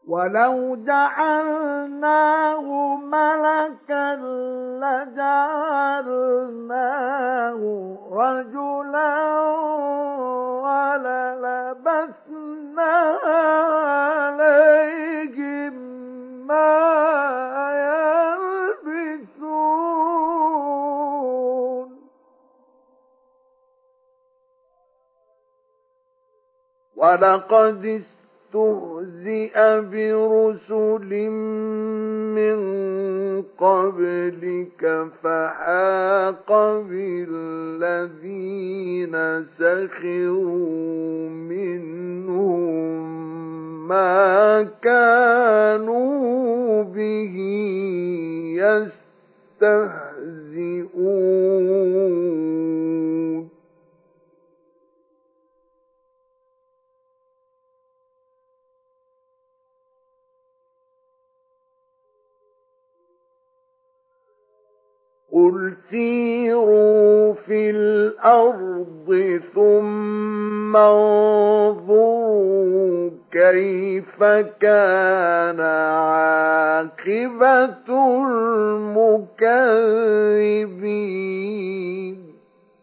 ولو جعلناه ملكا لجعلناه رجلا وللبسنا عليهم ما يلبسون ولقد استهزئ برسل من قبلك فحاق بالذين سخروا منهم ما كانوا به يستهزئون قل سيروا في الأرض ثم انظروا كيف كان عاقبة المكذبين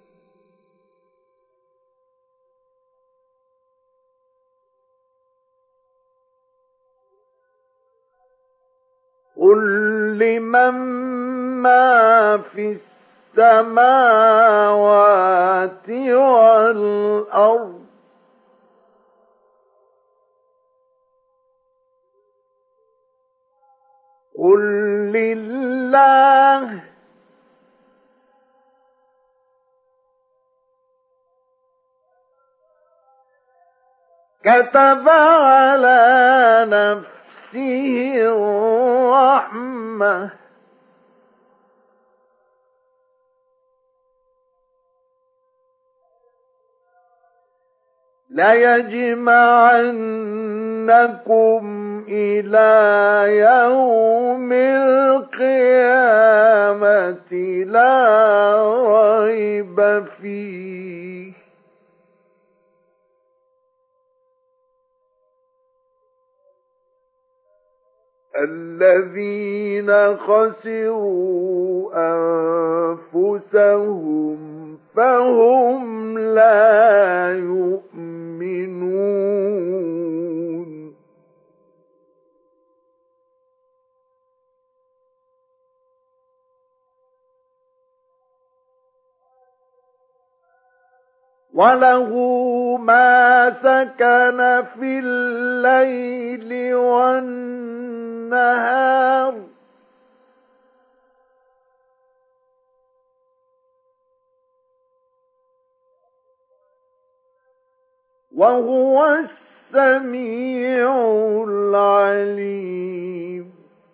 قل لمن ما في السماوات والأرض قل لله كتب على نفسه الرحمة ليجمعنكم إلى يوم القيامة لا ريب فيه الذين خسروا أنفسهم فهم لا يؤمنون وله ما سكن في الليل والنهار وهو السميع العليم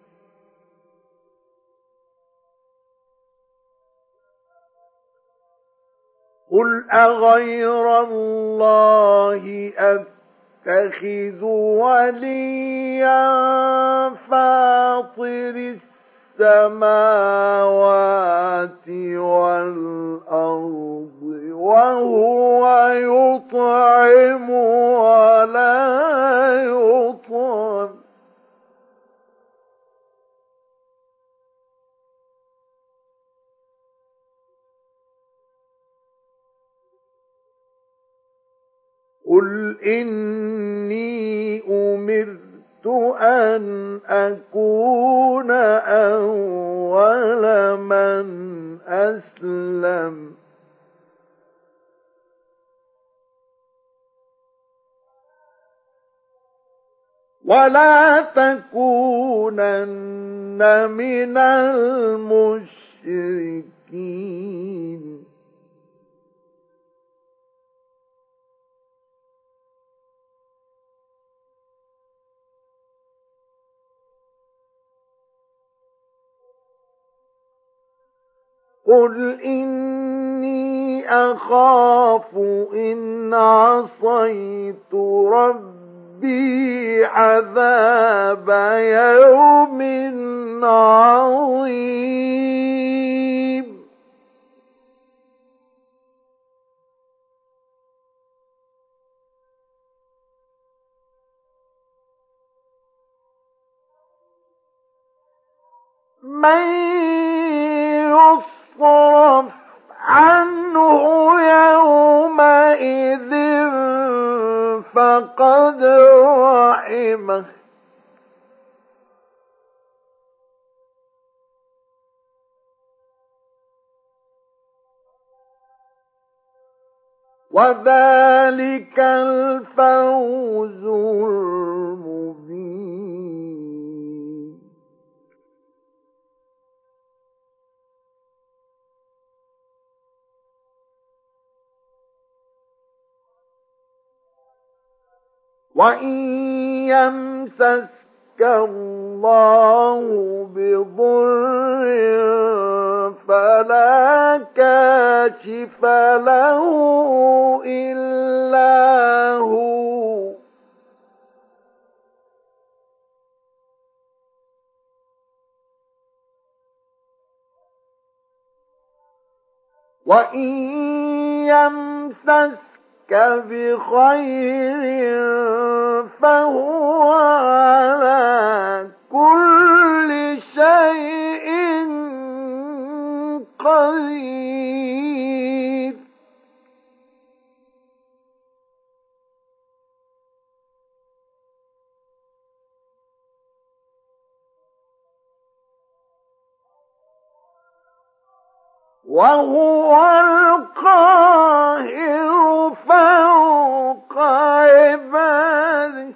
قل أغير الله أتخذ وليا فاطر السماوات والأرض وهو يطعم ولا يطعم قل إني أمرت أن أكون أول من أسلم ولا تكونن من المشركين قل إني أخاف إن عصيت ربي عذاب يوم عظيم من يصرف عنه يومئذ فقد رحمه وذلك الفوز المبين. وإن يمسسك الله بضر فلا كاشف له إلا هو وإن يمسسك بخير فهو على كل شيء قدير. وهو القاهر فوق عباده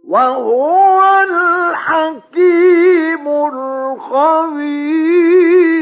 وهو الحكيم الخبير.